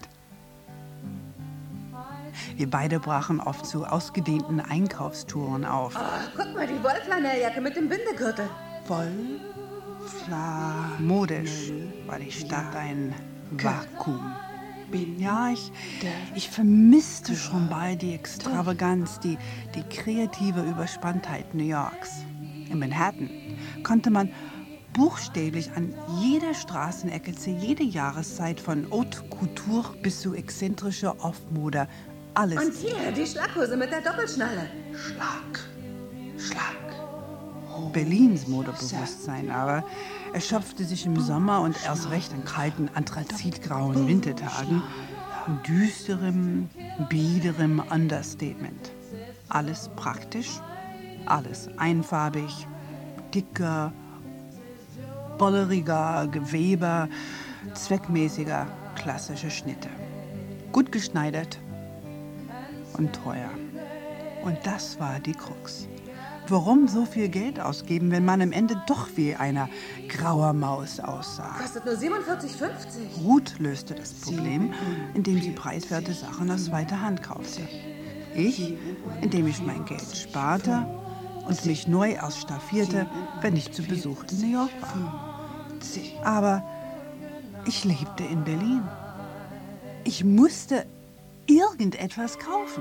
Wir beide brachen oft zu ausgedehnten Einkaufstouren auf. Oh, guck mal, die Wollflanelljacke mit dem Bindegürtel. Woll, Fla, modisch war die Stadt ein Vakuum. Ja, ich, ich vermisste schon bald die Extravaganz, die, die kreative Überspanntheit New Yorks. In Manhattan konnte man buchstäblich an jeder Straßenecke zu jeder Jahreszeit von Haute Couture bis zu exzentrischer Off-Mode alles. Und hier, die Schlaghose mit der Doppelschnalle. Schlag, Schlag. Berlins Modebewusstsein aber erschöpfte sich im Sommer und erst recht an kalten, anthrazitgrauen Wintertagen in düsterem, biederem Understatement. Alles praktisch, alles einfarbig, dicker, bolleriger Gewebe, zweckmäßiger, klassische Schnitte. Gut geschneidert und teuer. Und das war die Krux. Warum so viel Geld ausgeben, wenn man am Ende doch wie eine graue Maus aussah? Kostet nur siebenundvierzig fünfzig. Ruth löste das Problem, indem sie preiswerte Sachen aus zweiter Hand kaufte. Ich, indem ich mein Geld sparte und mich neu ausstaffierte, wenn ich zu Besuch in New York war. Aber ich lebte in Berlin. Ich musste irgendetwas kaufen.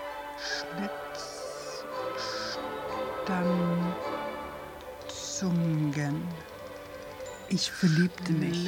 Schlitzstanzungen. Ich verliebte mich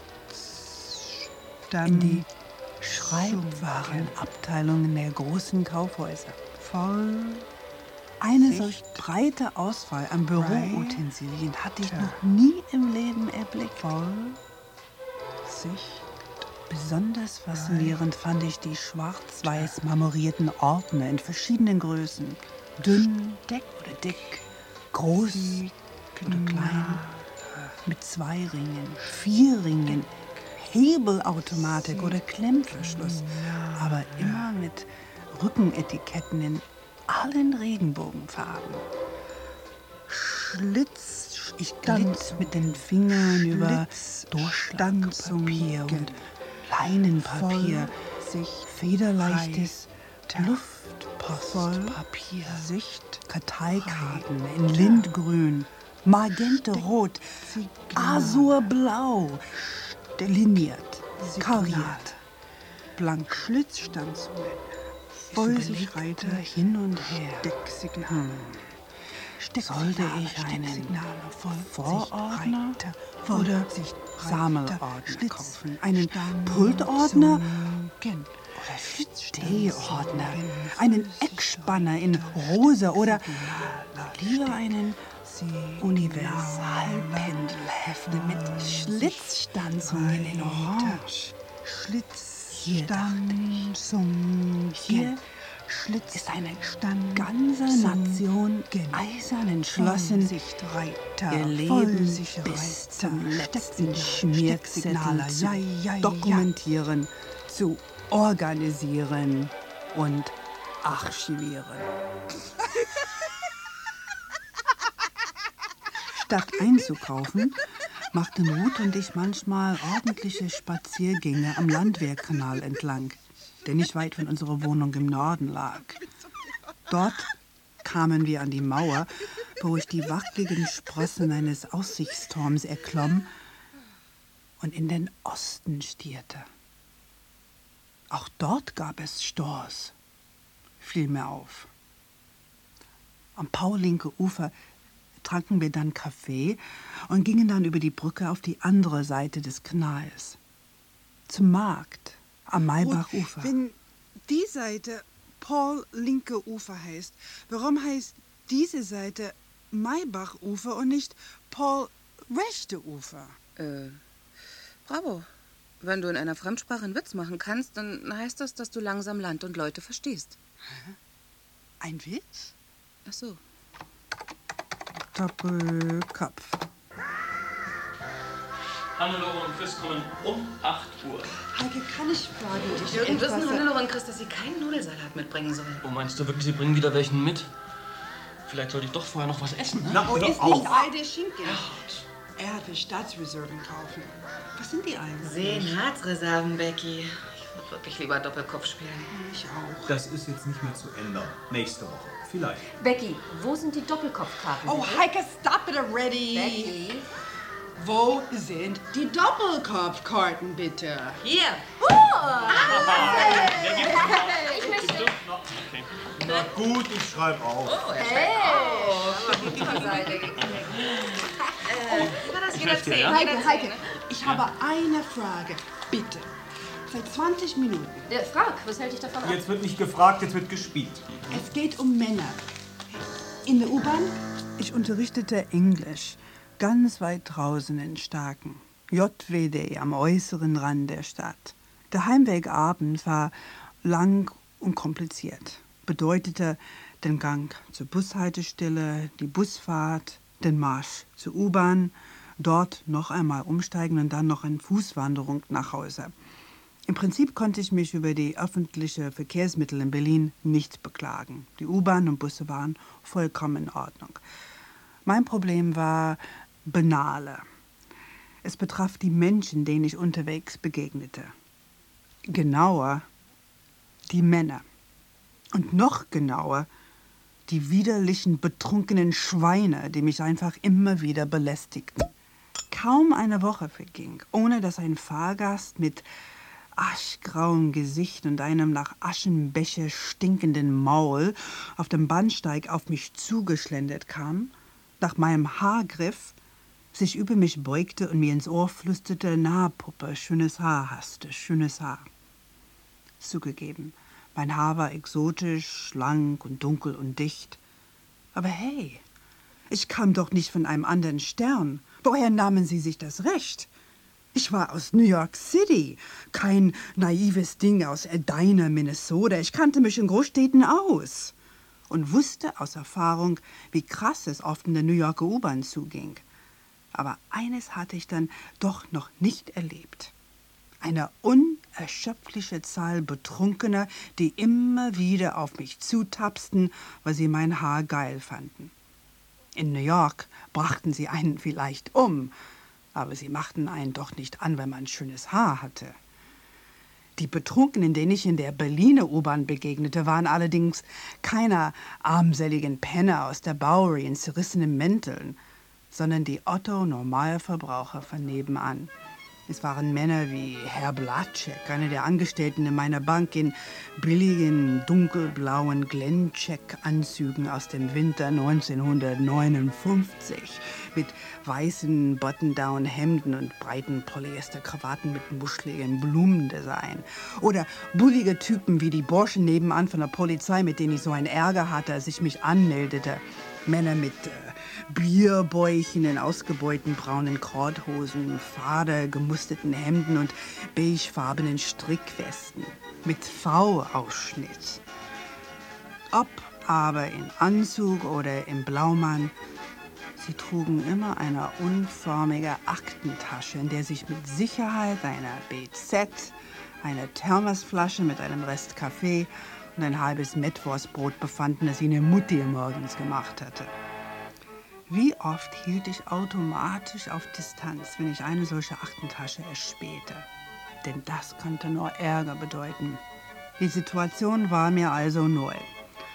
in die Schreibwarenabteilungen der großen Kaufhäuser. Voll Eine solch breite Auswahl an Büroutensilien hatte ich noch nie im Leben erblickt. Voll Sicht. Besonders faszinierend fand ich die schwarz-weiß marmorierten Ordner in verschiedenen Größen. Dünn oder dick, groß oder klein, mit zwei Ringen, vier Ringen, Hebelautomatik oder Klemmverschluss, aber immer mit Rückenetiketten in allen Regenbogenfarben. Schlitz, ich glitt mit den Fingern über Durchstanzpapier und Leinenpapier, sich federleichtes Luftpostpapier, Sicht, Karteikarten in Lindgrün, Magenterot, Azurblau, liniert, kariert, blank Schlitzstanzungen, Vollschreiter hin und her, Stecksignale. Sollte ich einen Vorordner oder Sammelordner kaufen? Einen Pultordner oder Stehordner? Einen Eckspanner in rosa oder lieber einen Universalpendelhefte mit Schlitzstanzungen in Orange? Schlitzstanzungen. Hier Schlitz ist eine ganze Nation eisern entschlossen, ihr Leben bis zum letzten Schmierzettel zu dokumentieren, zu organisieren und archivieren. Statt einzukaufen, machten Ruth und ich manchmal ordentliche Spaziergänge am Landwehrkanal entlang, der nicht weit von unserer Wohnung im Norden lag. Dort kamen wir an die Mauer, wo ich die wackeligen Sprossen eines Aussichtsturms erklomm und in den Osten stierte. Auch dort gab es Stores, fiel mir auf. Am Paulinke Ufer tranken wir dann Kaffee und gingen dann über die Brücke auf die andere Seite des Kanals. Zum Markt am Maybachufer. Wenn die Seite Paul-Linke Ufer heißt, warum heißt diese Seite Maybachufer und nicht Paul-Rechte Ufer? Äh, bravo. Wenn du in einer Fremdsprache einen Witz machen kannst, dann heißt das, dass du langsam Land und Leute verstehst. Ein Witz? Ach so. Doppelkopf. Hannelore und Chris kommen um acht Uhr. Heike, kann ich fragen dich Jürgen, etwas? wissen Hannelore und Chris, dass sie keinen Nudelsalat mitbringen sollen? Oh, meinst du wirklich, sie bringen wieder welchen mit? Vielleicht sollte ich doch vorher noch was essen, ne? Na, oder ist nicht all der Schinken. Er will Staatsreserven kaufen. Was sind die eigentlich? Senatsreserven, Becky. Ich würde wirklich lieber Doppelkopf spielen. Ich auch. Das ist jetzt nicht mehr zu ändern. Nächste Woche. Vielleicht. Becky, wo sind die Doppelkopfkarten? Oh, Heike, stop it already. Becky. Wo sind die Doppelkopfkarten, bitte? Hier. Oh! Ich möchte. Na gut, ich schreibe auf. Oh, er Hey. auf die Seite gekriegt. Äh, war das jeder zehn? Heike, Heike, ich habe eine Frage, bitte. Seit zwanzig Minuten. Der frag, was hält dich davon ab? Jetzt wird nicht gefragt, jetzt wird gespielt. Es geht um Männer. In der U-Bahn? Ich unterrichtete Englisch. Ganz weit draußen in Starken. J W D am äußeren Rand der Stadt. Der Heimweg abends war lang und kompliziert. Bedeutete den Gang zur Bushaltestelle, die Busfahrt, den Marsch zur U-Bahn, dort noch einmal umsteigen und dann noch eine Fußwanderung nach Hause. Im Prinzip konnte ich mich über die öffentlichen Verkehrsmittel in Berlin nicht beklagen. Die U-Bahn und Busse waren vollkommen in Ordnung. Mein Problem war banale. Es betraf die Menschen, denen ich unterwegs begegnete. Genauer die Männer. Und noch genauer die widerlichen, betrunkenen Schweine, die mich einfach immer wieder belästigten. Kaum eine Woche verging, ohne dass ein Fahrgast mit aschgrauem Gesicht und einem nach Aschenbecher stinkenden Maul auf dem Bahnsteig auf mich zugeschlendert kam, nach meinem Haar griff, sich über mich beugte und mir ins Ohr flüsterte, na, Puppe, schönes Haar hast du, schönes Haar. Zugegeben, mein Haar war exotisch, schlank und dunkel und dicht. Aber hey, ich kam doch nicht von einem anderen Stern. Woher nahmen Sie sich das Recht? Ich war aus New York City, kein naives Ding aus Edina, Minnesota. Ich kannte mich in Großstädten aus und wusste aus Erfahrung, wie krass es oft in der New Yorker U-Bahn zuging. Aber eines hatte ich dann doch noch nicht erlebt. Eine unerschöpfliche Zahl Betrunkener, die immer wieder auf mich zutapsten, weil sie mein Haar geil fanden. In New York brachten sie einen vielleicht um, aber sie machten einen doch nicht an, wenn man schönes Haar hatte. Die Betrunkenen, denen ich in der Berliner U-Bahn begegnete, waren allerdings keine armseligen Penner aus der Bowery in zerrissenen Mänteln, sondern die Otto-Normalverbraucher von nebenan. Es waren Männer wie Herr Blatschek, einer der Angestellten in meiner Bank, in billigen, dunkelblauen Glencheck-Anzügen aus dem Winter neunzehnhundertneunundfünfzig, mit weißen Button-Down-Hemden und breiten Polyester-Krawatten mit muschligem Blumendesign. Oder bullige Typen wie die Burschen nebenan von der Polizei, mit denen ich so einen Ärger hatte, als ich mich anmeldete. Männer mit äh, Bierbäuchen in ausgebeulten braunen Korthosen, fade gemusterten Hemden und beigefarbenen Strickwesten mit V-Ausschnitt. Ob aber in Anzug oder im Blaumann, sie trugen immer eine unförmige Aktentasche, in der sich mit Sicherheit eine B Z, eine Thermosflasche mit einem Rest Kaffee und ein halbes Mettwurstbrot befanden, das ihre Mutti morgens gemacht hatte. Wie oft hielt ich automatisch auf Distanz, wenn ich eine solche Aktentasche erspähte. Denn das konnte nur Ärger bedeuten. Die Situation war mir also neu.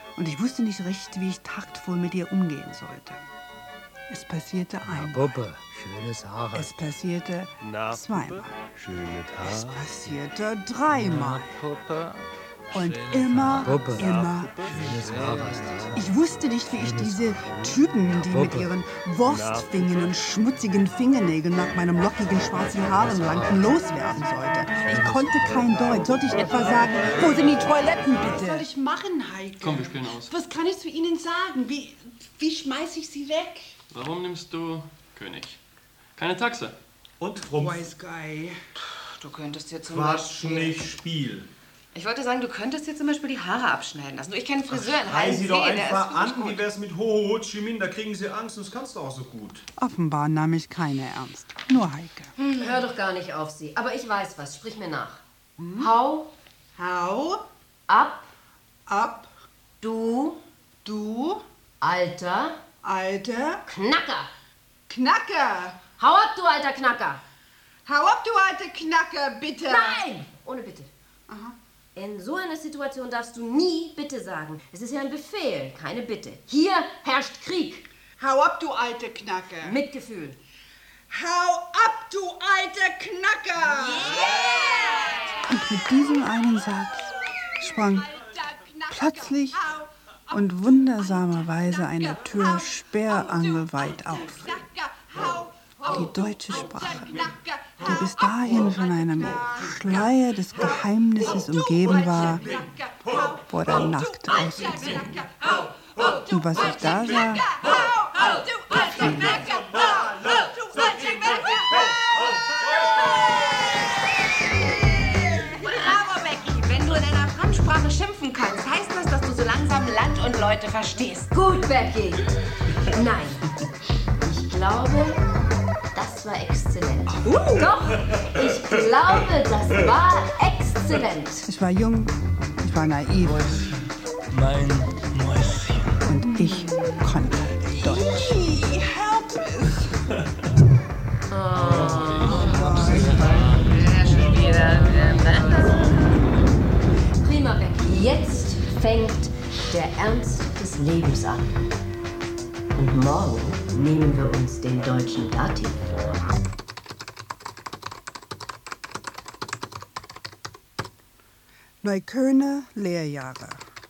Und ich wusste nicht recht, wie ich taktvoll mit ihr umgehen sollte. Es passierte einmal. Puppe, schönes Haar. Es passierte Na, zweimal. Schöne Haar. Es passierte dreimal. Puppe. Und immer, Puppe. immer. Schönes Haar hast du. Ich wusste nicht, wie ich diese Typen, die mit ihren Wurstfingern und schmutzigen Fingernägeln nach meinem lockigen schwarzen Haaren langten, loswerden sollte. Ich konnte kein Deutsch. Sollte ich etwa sagen, wo sind die Toiletten, bitte? Was soll ich machen, Heike? Komm, wir spielen aus. Was kann ich zu Ihnen sagen? Wie, wie schmeiße ich Sie weg? Warum nimmst du König? Keine Taxe. Und Rumpf. Wise Guy. Du könntest dir zum Quatsch, Beispiel... nicht Spiel. Ich wollte sagen, du könntest dir zum Beispiel die Haare abschneiden lassen. Nur ich kenne einen Friseur in Schrei sie doch Heinsee, der einfach ist an, wirklich wie gut. wär's mit Ho Ho Chi Minh, da kriegen sie Angst und das kannst du auch so gut. Offenbar nahm ich keine ernst. Nur Heike. Hm, hör doch gar nicht auf sie. Aber ich weiß was. Sprich mir nach. Hm? Hau. Hau. Ab. Ab. Du. Du. Alter. Alter. Knacker. Knacker. Hau ab, du alter Knacker. Hau ab, du alter Knacker, bitte. Nein. Ohne Bitte. Aha. In so einer Situation darfst du nie Bitte sagen. Es ist ja ein Befehl, keine Bitte. Hier herrscht Krieg. Hau ab, du alte Knacker. Mit Gefühl. Hau ab, du alter Knacker. Yeah! Und mit diesem einen Satz sprang plötzlich und wundersamerweise eine Tür sperrangelweit auf. Die deutsche Sprache, die bis dahin von einem Schleier des Geheimnisses umgeben war, wurde nackt ausgezogen. Und was ich da sah, gefiel mir. Bravo, Becky. Wenn du in einer Fremdsprache schimpfen kannst, heißt das, dass du so langsam Land und Leute verstehst. Gut, Becky. Nein. Ich glaube, das war exzellent. Uh. Doch, ich glaube, das war exzellent. Ich war jung, ich war naiv. Mein Mäuschen. Und ich konnte Deutsch. Prima, Becky. Jetzt fängt der Ernst des Lebens an. Und morgen nehmen wir uns den deutschen Dativ vor. Neuköllner Lehrjahre.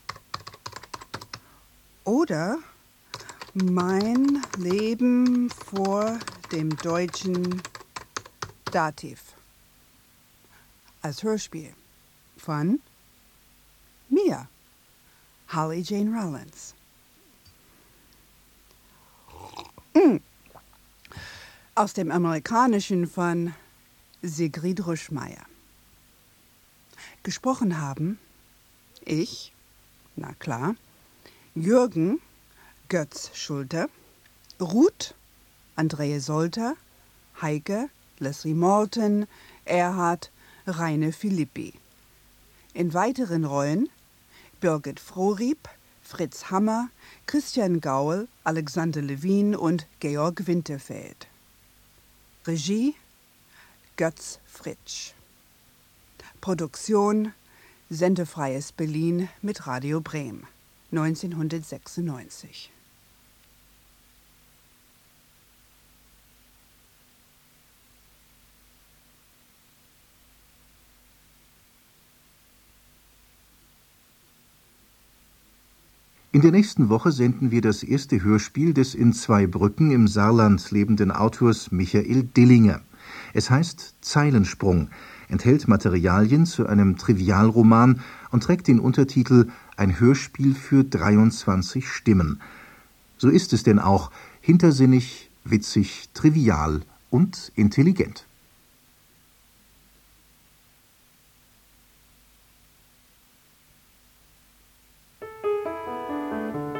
Oder mein Leben vor dem deutschen Dativ. Als Hörspiel von mir, Holly Jane Rollins. Aus dem Amerikanischen von Sigrid Ruschmeier. Gesprochen haben ich, na klar, Jürgen Götz Schulte, Ruth Andrea Solter, Heike Leslie Morton, Erhard Raine Philippi. In weiteren Rollen Birgit Frohrieb, Fritz Hammer, Christian Gaul, Alexander Lewin und Georg Winterfeld. Regie Götz Fritsch. Produktion Sendefreies Berlin mit Radio Bremen neunzehnhundertsechsundneunzig. In der nächsten Woche senden wir das erste Hörspiel des in Zweibrücken im Saarland lebenden Autors Michael Dillinger. Es heißt Zeilensprung, enthält Materialien zu einem Trivialroman und trägt den Untertitel Ein Hörspiel für dreiundzwanzig Stimmen. So ist es denn auch, hintersinnig, witzig, trivial und intelligent.